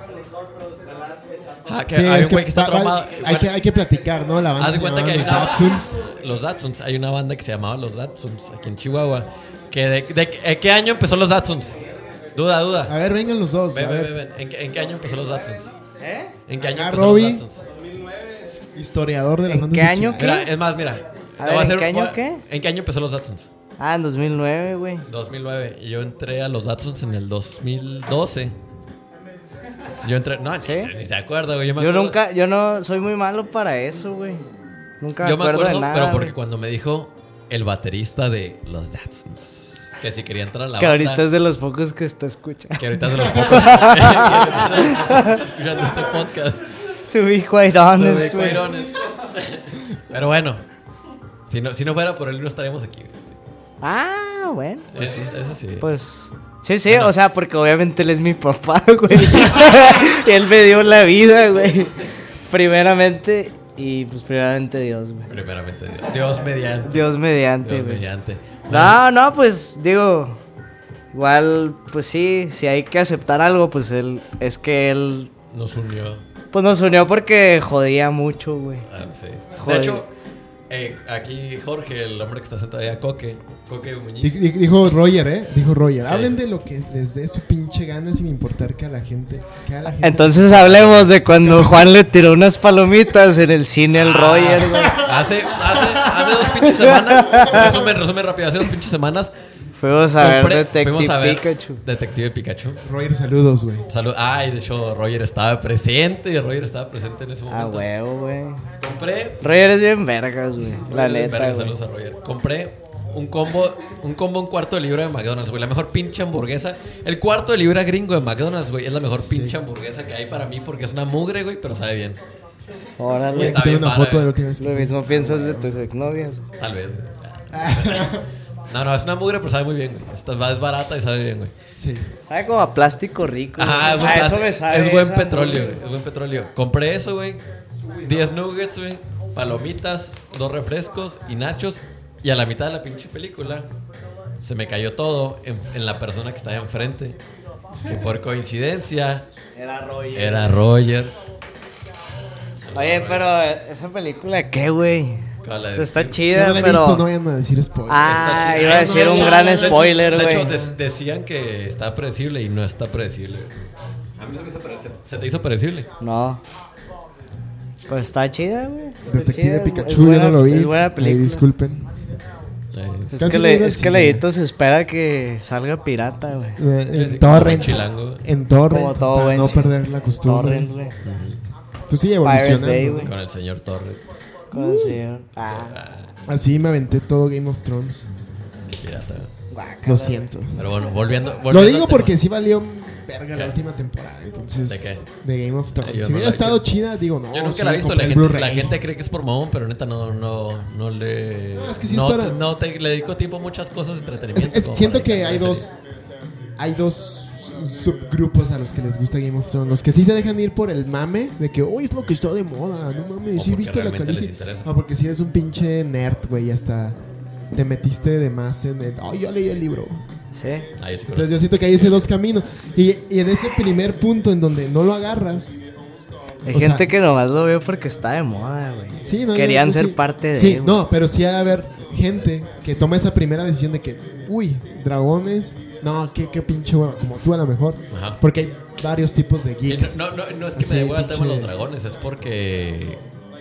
Ajá, que Sí, hay es un güey que está va- traumado. hay que platicar, ¿no? La banda Haz de se cuenta que hay llamaba una Los Datsuns. Los Datsuns. Hay una banda que se llamaba Los Datsuns aquí en Chihuahua. ¿De qué año empezó Los Datsuns? Duda. A ver, vengan los dos. a ver. Ven. ¿En qué año empezó Los Datsuns? ¿Eh? ¿En qué año Acá, empezó Robbie. Los Datsuns? Historiador de las ¿En bandas qué de año? Chihuahua. Mira, es más, mira. A te ver, voy ¿en qué año qué? ¿En qué año empezó Los Datsuns? Ah, en 2009, güey. 2009. Y yo entré a Los Datsuns en el 2012. Yo entré... No, ¿Sí? ni se acuerda, güey. Yo no soy muy malo para eso, güey. Nunca me Yo me acuerdo acuerdo, de nada. pero porque güey. cuando me dijo el baterista de Los Datsuns. Que si quería entrar a la Que banda. ahorita es de los pocos que está escuchando. Que ahorita es de los pocos que está escuchando este podcast. To be quite honest, To be güey. quite honest. Pero bueno, si no fuera por él, no estaríamos aquí. Güey. Ah, bueno. Eso sí. Pues... Sí, Bueno. o sea, porque obviamente él es mi papá, güey. Y él me dio la vida, güey. Primeramente, y pues primeramente Dios, güey. Primeramente, Dios mediante. Dios mediante, Dios güey. mediante. No, pues digo, igual, pues sí, si hay que aceptar algo, pues es que él, Nos unió. pues nos unió porque jodía mucho, güey. Sí. Joder. De hecho, aquí Jorge, el hombre que está sentado allá, Coque Muñiz. Dijo Roger, ¿eh? Dijo Roger. Sí. Hablen de lo que les dé su pinche gana sin importar que a la gente... Entonces hablemos de cuando Juan le tiró unas palomitas en el cine al Roger, güey. Hace 2 pinches semanas. Resumen rápido. Hace 2 pinches semanas. Fuimos a ver fuimos Detective a ver Pikachu. Detective Pikachu. Roger, saludos, güey. Salud. Ay, de hecho, Roger estaba presente. En ese momento. Ah, huevo, güey. Compré. Roger es bien vergas, güey. La Roger, neta, verga, güey. saludos a Roger. Compré un combo, un cuarto de libra de McDonald's, güey. La mejor pinche hamburguesa. El cuarto de libra gringo de McDonald's, güey. Es la mejor pinche hamburguesa que hay para mí porque es una mugre, güey, pero sabe bien. Órale. Está Tengo bien una padre. foto de la última vez que Lo fui. mismo piensas de tus exnovias. Tal vez. No, es una mugre, pero sabe muy bien, güey. Es barata y sabe bien, güey. Sí. Sabe como a plástico rico. Ajá, güey. Eso me sabe. es buen esa petróleo, hamburguesa. güey. Es buen petróleo. Compré eso, güey. 10 nuggets, güey. Palomitas, 2 refrescos y nachos. Y a la mitad de la pinche película se me cayó todo en la persona que estaba enfrente. Que por coincidencia Era Roger. era Roger. Oye, pero esa película, ¿qué, güey? ¿Cuál es? O sea, está Yo chida, no la he pero... visto, no vayan a decir spoiler. Ah, Está iba a chida. decir un gran spoiler, De güey. hecho, decían que está predecible y no está predecible. A mí se me hizo predecible. ¿Se te hizo predecible? No. Pues está chida, güey. Está Detective chida, Pikachu, es yo buena- no lo vi. Es buena Ahí película. disculpen. Es Casi que, no he ido al es que cine. Leito se espera que salga pirata, güey. En Sí, Torrent. como chilango. En Torrent. Como todo para buen no chico. perder la costumbre. Torrent, güey. Pues sí, Pirate Bay, evolucionando. güey. Con el señor Torres. Con el señor. Así me aventé todo Game of Thrones. Qué pirata. Guácala, Lo siento. Pero bueno, volviendo Lo al digo tema. porque sí valió verga la ¿Qué? última temporada. Entonces, ¿De qué? de Game of Thrones. Yo Si no hubiera la- estado yo- china, digo, no. Yo nunca sí, la he visto. compré el La Blu-ray. gente cree que es por mamón, pero neta no le. No, es que sí no, es para- le dedico tiempo a muchas cosas de entretenimiento. como Siento para que dedicarme hay a la dos. serie. Hay dos subgrupos a los que les gusta Game of Thrones. Los que sí se dejan ir por el mame de que hoy es lo que está de moda. No mames, O sí he porque visto la realmente les calicia. interesa. O porque si eres un pinche nerd, güey, hasta te metiste de más en el. Ay, yo leí el libro. Sí. Ah, yo sí Entonces conozco. yo siento que hay ese dos caminos. Y en ese primer punto en donde no lo agarras. Hay O gente sea- que nomás lo veo porque está de moda, güey. Sí, no, Querían no, ser sí. parte de. Sí, güey. no, pero sí ha de haber gente que toma esa primera decisión de que, uy, dragones. No, qué pinche hueva. Como tú a lo mejor. Ajá. Porque hay varios tipos de Y geeks. no es que Así, me dé igual el tema de los pinche- dragones, es porque.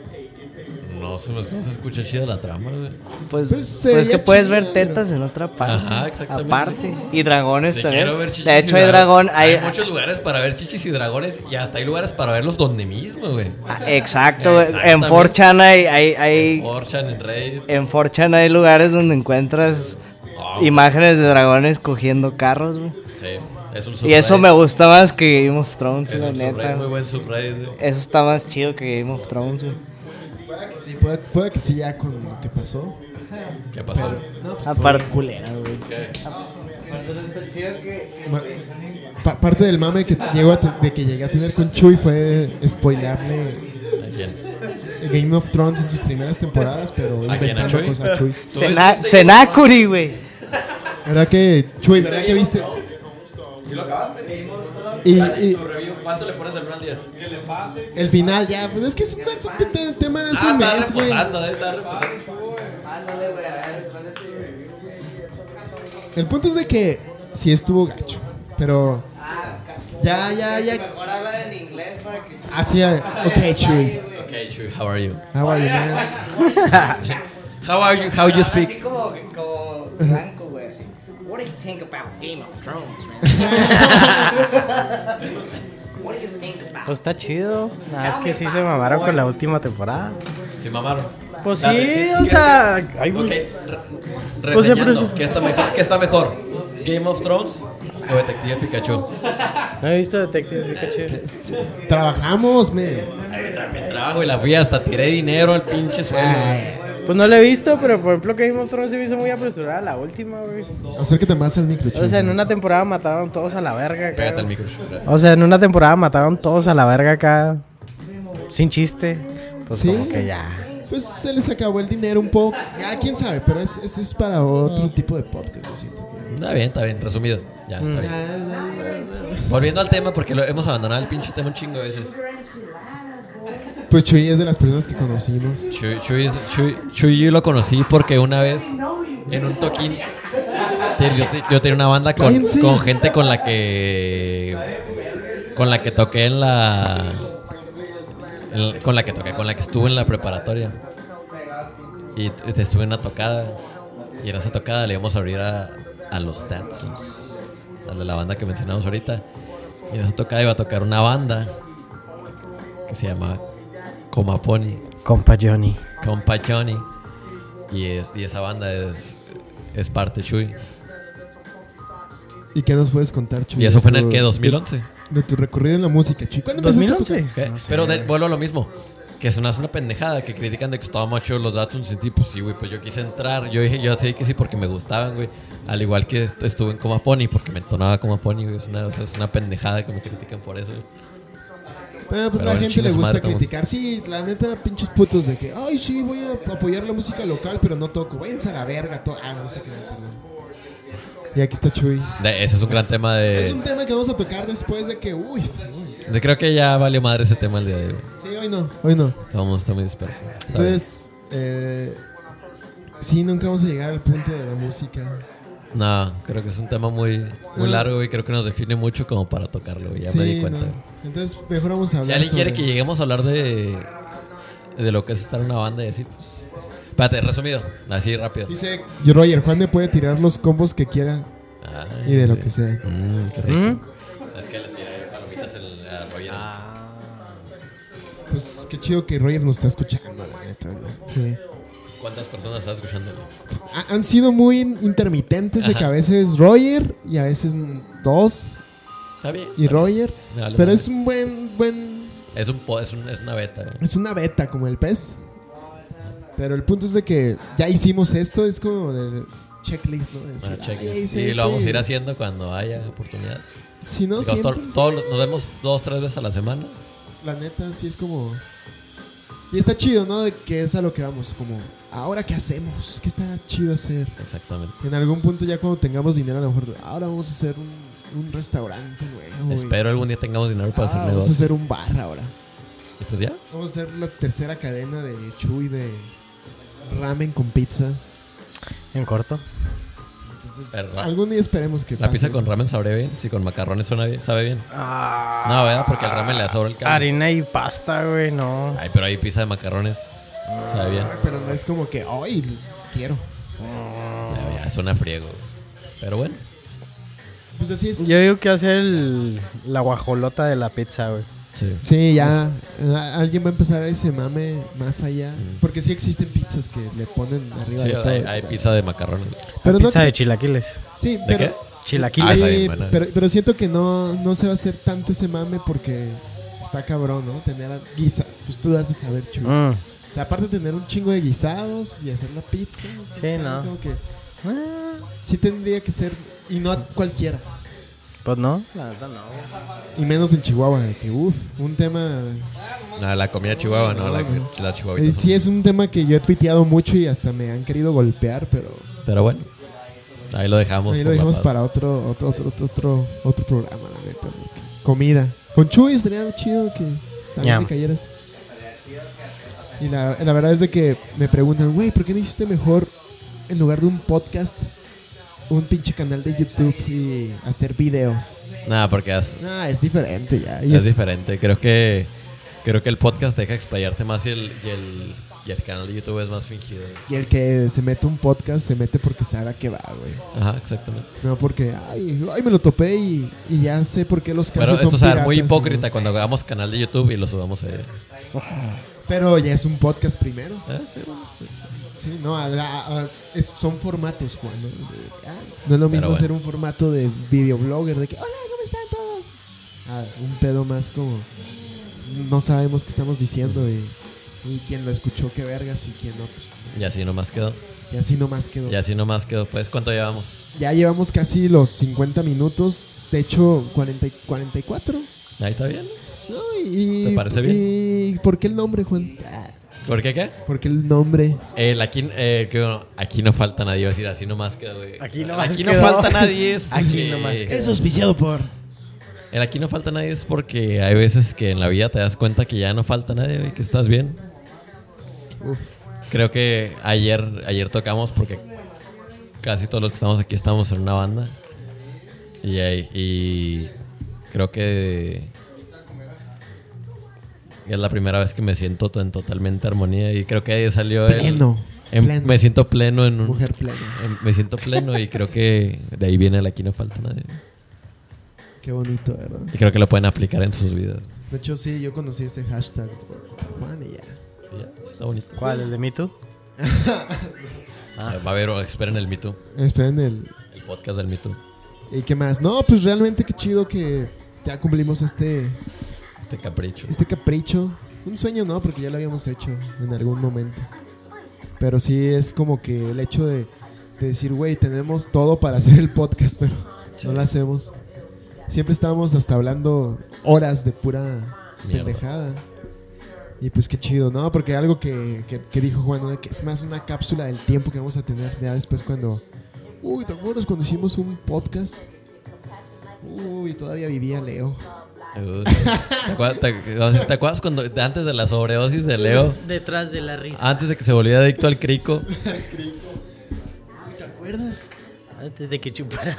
No se escucha chida la trama, güey. Pues, Pues se pues veía que puedes chida, ver tetas en otra parte. Ajá, exactamente, Aparte. Y dragones Si también. quiero ver chichis De hecho, y hay dragón. Hay muchos lugares para ver chichis y dragones y hasta hay lugares para verlos donde mismo, güey. Exacto, güey. En Exactamente. 4chan hay En 4chan, en Reddit. en 4chan hay lugares donde encuentras Ah, imágenes de dragones cogiendo carros, güey. Sí, es un Y eso me gusta más que Game of Thrones, Es la un neta. subreddit, muy güey. buen subreddit, güey. Eso está más chido que Game of Thrones, güey. Sí, puede que sí, ya con lo que pasó. ¿Qué pasó? No, pues Aparte- estuvo bien culera, güey. ¿Qué? Parte del mame que de que llegué a tener con Chuy fue spoilearle ¿A quién? Game of Thrones en sus primeras temporadas, pero ¿A quién, a inventando Chuy? cosas a Chuy. ¿Tú viste? Senakuri, güey. ¿Verdad que, Chuy, verdad que viste? ¿Sí lo acabaste? Y Tu review, ¿cuánto le pones del 1 al 10? el final ya, pues es que es un tema de ese Está mes, güey. reposando, está reposando. El punto es de que sí estuvo gacho, pero ya. Mejor hablar en inglés para que... Así, ok, Chuy. Okay, Chuy, how are you? How are you, man? How are you? How you speak? Así como blanco, güey. así. What do you think about Game of Thrones, man? What do you think about... Pues está chido. Es que sí se mamaron con la última temporada. Sí, mamaron. Pues Dale, sí, o sea. Ay, Ok, güey. re- Pues siempre reseñando, ¿qué está mejor? Game of Thrones o Detective Pikachu? No he visto Detective Pikachu. Trabajamos, men. También trabajo y la fui hasta tiré dinero al pinche suelo. Pues no lo he visto, pero por ejemplo Game of Thrones se me hizo muy apresurada la última, güey. Acércate más al micro, O sea, en una temporada mataron todos a la verga acá. Pégate al micro, gracias. O sea, en una temporada mataron todos a la verga acá. Sin chiste. Pues Sí. como que ya. Pues se les acabó el dinero un poco. Ya, quién sabe, pero ese es para otro tipo de podcast, yo siento que... Está bien, resumido. Ya, está bien. Volviendo al tema, porque hemos abandonado el pinche tema un chingo de veces. Pues Chuy es de las personas que conocimos. Chuy yo lo conocí porque una vez en un toquín yo tenía una banda Cállense. con gente con la que toqué con la que estuve en la preparatoria y estuve en una tocada y en esa tocada le íbamos a abrir a los Datsuns, a la banda que mencionamos ahorita, y en esa tocada iba a tocar una banda que se llama Coma Pony, Compa Johnny. Compa Johnny, y esa banda es parte Chuy. ¿Y qué nos puedes contar, Chuy? Y eso fue en el de que tu- 2011. De tu recorrido en la música, Chuy. ¿Cuándo empezaste a tocar? 2011. ¿Qué? Pero vuelvo a lo mismo. Que es una pendejada que critican de que estaba macho los Datsuns. Y tipo, sí, güey, pues yo quise entrar. Yo dije, yo sé que sí porque me gustaban, güey. Al igual que estuve en Coma Pony porque me entonaba Coma Pony, güey. Es una pendejada que me critican por eso, güey. Pues Pero la bueno, gente chinga le su gusta madre, como- criticar. Sí, la neta, pinches putos de que, ay, sí, voy a apoyar la música local, pero no toco. Váyanse a la verga. No sé qué. Perdón. Y aquí está Chuy. Ese es un gran tema Es un tema que vamos a tocar después de que, uy. Creo que ya valió madre ese tema el día de hoy, güey. Sí, hoy no, hoy no. Está muy disperso. Está Entonces, sí, nunca vamos a llegar al punto de la música. bien. No, creo que es un tema muy largo y creo que nos define mucho como para tocarlo, güey. Ya Sí, me di cuenta. no. güey. Entonces, mejor vamos a hablar Si alguien quiere sobre- que lleguemos a hablar de lo que es estar en una banda y así, pues. Espérate, resumido, así rápido. Dice Roger, Juan me puede tirar los combos que quiera Ay, y de lo sí. que sea. Qué rico. Es que le tiré palomitas a Roger. Pues qué chido que Roger nos está escuchando, la neta. Sí. ¿Cuántas personas están escuchando? Han sido muy intermitentes de Ajá. que a veces Roger y a veces dos Está bien. y Roger. Me vale Pero madre. es un buen... Es una beta, güey. Es una beta como el pez. Pero el punto es de que ya hicimos esto, es como del checklist, ¿no? De decir, Checklist. "Ay, hice Y esto", lo vamos a ir haciendo cuando haya oportunidad. Si no, Digamos, siempre, nos vemos 2-3 veces a la semana. la neta, sí es como... Y está chido, ¿no? De que es a lo que vamos, como... ¿Ahora qué hacemos? ¿Qué está chido hacer? Exactamente. En algún punto ya cuando tengamos dinero, a lo mejor... Ahora vamos a hacer un restaurante nuevo. Espero algún día tengamos dinero para hacer Vamos a negocio. hacer un bar ahora. Y pues ya. Vamos a hacer la tercera cadena de Chuy de ramen con pizza. En corto. Entonces, Pero algún día esperemos que La pase pizza eso. con ramen sabe bien. Si con macarrones suena bien, sabe bien. No, ¿verdad? Porque el ramen le sobra el caldo. Harina y pasta, güey, no. Ay, pero hay pizza de macarrones. Sabe bien. Ay, pero no es como que, ay, quiero. Ya suena friego. Pero bueno. Pues así es. Yo digo que hace la guajolota de la pizza, güey. Sí. Sí, ya. Alguien va a empezar a ese mame más allá. Porque sí existen pizzas que le ponen arriba Sí, de todo. hay pizza de macarrones. Pero no Pizza que- de chilaquiles. Sí, ¿De pero, qué? Chilaquiles. Ah, está sí, bien buena. pero siento que no se va a hacer tanto ese mame porque está cabrón, ¿no? Tener guisa. Pues tú das de saber, Chuy. Mm. O sea, aparte de tener un chingo de guisados y hacer la pizza. Sí, está no. como que sí tendría que ser. Y no a cualquiera. Pues no, la verdad no. Y menos en Chihuahua. De que, uff, un tema. La comida chihuahua, ¿no? La chihuahuita. Sí, es un tema que yo he tuiteado mucho y hasta me han querido golpear, pero. Pero bueno. Ahí lo dejamos. Ahí lo por la dejamos paz. para otro programa, la neta. porque Comida. Con Chuy estaría chido que también Ñam. te cayeras. Y la verdad es de que me preguntan, güey, ¿por qué no hiciste mejor en lugar de un podcast, un pinche canal de YouTube y hacer videos? Nada, porque Ah, es diferente ya. Y es diferente. Creo que el podcast te deja explayarte más y el canal de YouTube es más fingido. y el que se mete un podcast se mete porque sabe a qué va, güey. Ajá, exactamente. No porque, ay, me lo topé y ya sé por qué los casos Pero son esto se va a ver muy piratas, hipócrita ¿no? cuando hagamos canal de YouTube y lo subamos ahí. Pero ya es un podcast primero. Sí, bueno, sí. Sí, no, son formatos, Juan. No es lo mismo Pero bueno. hacer un formato de videoblogger de que, hola, ¿cómo están todos? Un pedo más como, no sabemos qué estamos diciendo y quién lo escuchó, qué vergas, y quién no. Pues, Y así nomás quedó. y así nomás quedó. Y así nomás quedó. Pues, ¿cuánto llevamos? Ya llevamos casi los 50 minutos, de hecho, 44. Ahí está bien. ¿No? ¿Te parece bien? ¿Y por qué el nombre, Juan? ¿Por qué? ¿Por qué el nombre? Aquí no falta nadie. Iba a decir, así nomás quedó, güey. Aquí nomás Aquí quedó. no falta nadie. Es porque, Aquí nomás quedó. Es auspiciado por... El aquí no falta nadie es porque hay veces que en la vida te das cuenta que ya no falta nadie, güey, que estás bien. Uf. Creo que ayer tocamos porque casi todos los que estamos aquí estamos en una banda. Y creo que es la primera vez que me siento en totalmente armonía. Y creo que ahí salió Pleno. Pleno. Me siento pleno en un... Mujer plena. Me siento pleno y creo que de ahí viene el aquí no falta nadie. Qué bonito, ¿verdad? Y creo que lo pueden aplicar en sus vidas. De hecho, sí, yo conocí este hashtag por Juan y ya. Y ya, está bonito. ¿Cuál? ¿El de Me Too? Va a haber, esperen el Me Too, Esperen el podcast del Me Too. ¿Y qué más? No, pues realmente qué chido que ya cumplimos este Capricho. capricho. Un sueño no, porque ya lo habíamos hecho en algún momento. Pero sí es como que el hecho de decir, güey, tenemos todo para hacer el podcast, pero Sí. no lo hacemos. Siempre estábamos hasta hablando horas de pura Mierda. pendejada. Y pues qué chido, ¿no? Porque algo que dijo Juan, ¿no? Que es más una cápsula del tiempo que vamos a tener ya después cuando... Uy, ¿te acuerdas cuando hicimos un podcast? Uy, todavía vivía Leo. ¿Te acuerdas cuando antes de la sobredosis de Leo, Detrás de la risa. antes de que se volviera adicto al crico? ¿Te acuerdas? Antes de que chupara.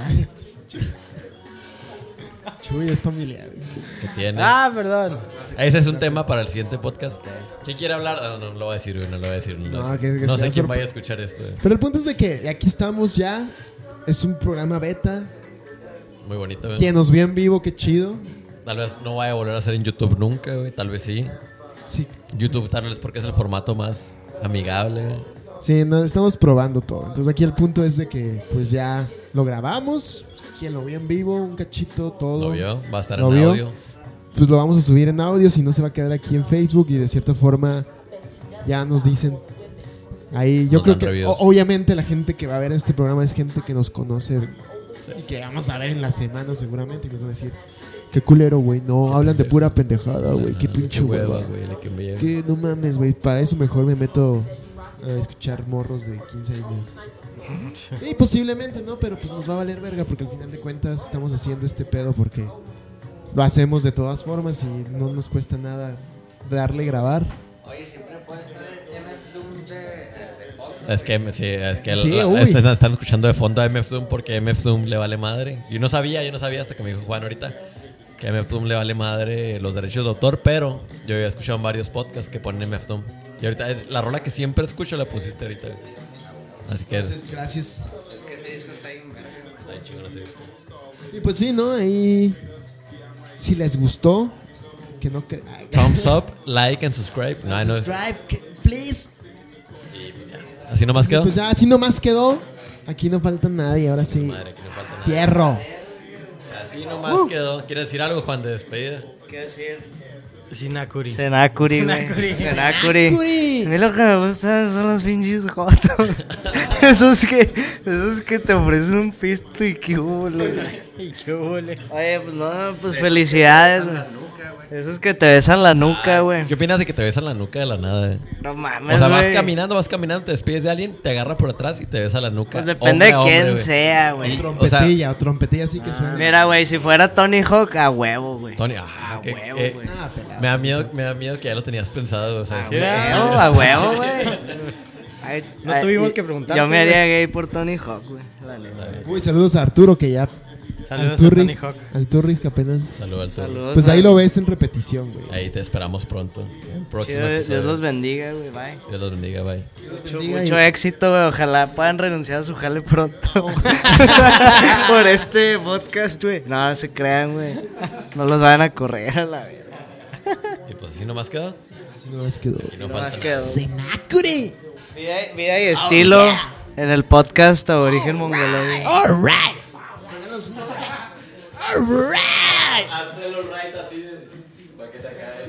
Chuy, es familiar. Que tiene. Perdón. Ese es un tema para el siguiente podcast. ¿Quién quiere hablar? No lo voy a decir, güey, no lo voy a decir. No, que No sea sé quién sorpre- vaya a escuchar esto. Pero el punto es de que aquí estamos ya. Es un programa beta. Muy bonito, güey. Quien nos vio en vivo, qué chido. Tal vez no vaya a volver a hacer en YouTube nunca, güey. Tal vez sí. Sí, YouTube tal vez porque es el formato más amigable, güey. sí, no, estamos probando todo. Entonces aquí el punto es de que pues ya lo grabamos. Quien lo vio en vivo, un cachito, todo. ¿Lo vio? Va a estar ¿Lo en vio? audio. Pues lo vamos a subir en audio, si no se va a quedar aquí en Facebook y de cierta forma ya nos dicen. Ahí yo Nos creo dan que reviews. obviamente la gente que va a ver este programa es gente que nos conoce y que vamos a ver en la semana seguramente y nos van a decir, qué culero, güey, no, hablan de pura pendejada, güey, qué pinche hueva, güey. Que me lleve. que no mames, güey, para eso mejor me meto a escuchar morros de 15 años. Y posiblemente, ¿no? Pero pues nos va a valer verga porque al final de cuentas estamos haciendo este pedo porque lo hacemos de todas formas y no nos cuesta nada darle grabar. Oye, siempre puede estar el MF Doom de Es que, sí, es que Sí, uy. están escuchando de fondo a MF Doom porque MF Doom le vale madre. Yo no sabía hasta que me dijo Juan ahorita que a MF Doom le vale madre los derechos de autor, pero yo había escuchado en varios podcasts que ponen MF Doom. Y ahorita la rola que siempre escucho la pusiste ahorita. Así que Entonces, gracias. Es que ese disco está bien verga. está bien chingón ese disco. Y pues sí, ¿no? Ahí si les gustó, que no que Thumbs up, like and subscribe. No, no es- subscribe, please. así nomás quedó. Pues ya, así nomás quedó. Aquí no falta nadie, ahora sí. Madre, que no falta nada. Fierro. Así nomás quedó. ¿Quieres decir algo, Juan, de despedida? ¿Qué decir? Sinakuri. Senakuri, güey. Senakuri. Senakuri. Senakuri. A mí lo que me gusta son los pinches jotos. esos que te ofrecen un pisto y que ¿Y qué huele? Oye, pues no, pues felicidades, güey. Esos que te besan la nuca, güey. ¿Qué opinas de que te besan la nuca de la nada? No mames, O sea, vas güey. caminando, te despides de alguien, te agarra por atrás y te besa la nuca. Pues depende Hombre de a hombre, quién güey. sea, güey. Trompetilla, trompetilla así que suena. Mira, güey, si fuera Tony Hawk, a huevo, güey. Tony, A que- huevo, güey. Ah, pelado. me da miedo que ya lo tenías pensado. O sea, sí, A huevo, güey. Ay, No ay, tuvimos y- que preguntarte, Yo me haría güey. gay por Tony Hawk, güey. La neta. Uy, saludos a Arturo que ya Saludos al a Tony Turris, Hawk. al Turris que apenas Saludos al Tony. Saludos. pues ahí a- lo ves en repetición, güey. Ahí te esperamos pronto. En el próximo Chido, episodio. Dios los bendiga, güey. Bye. Dios los bendiga, bye. Bendiga Mucho y- éxito, güey. Ojalá puedan renunciar a su jale pronto. Por este podcast, güey. No se crean, güey. No los vayan a correr a la verga. Y pues así nomás quedó. Así nomás quedó. Y no Nomás falta quedó. Senakure. Vida y estilo en el podcast Aborigen Mongoloide. Alright. Hazlo right así para que te acabe.